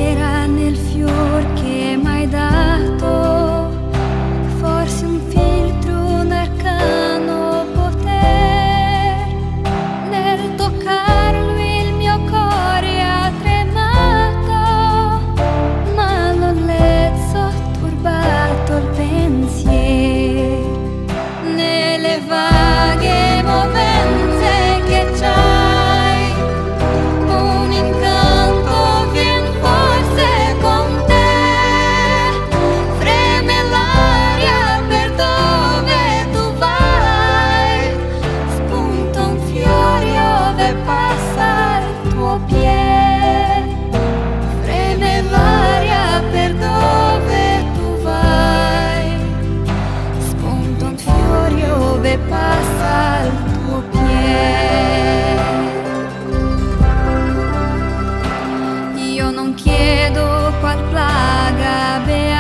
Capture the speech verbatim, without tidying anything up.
era nel fior che m'hai dato, forse un filtro, un arcano poter. Nel toccarlo il mio cuore ha tremato, ma non l'è turbato il pensiero. Nelle vaghe movenze che c'hai, un incanto vien forse con te. Freme l'aria per dove tu vai, spunta un fiore ove passa il tuo piede. Freme l'aria per dove tu vai, spunta un fiore ove passa il tuo piede. Io non chiedo qual plaga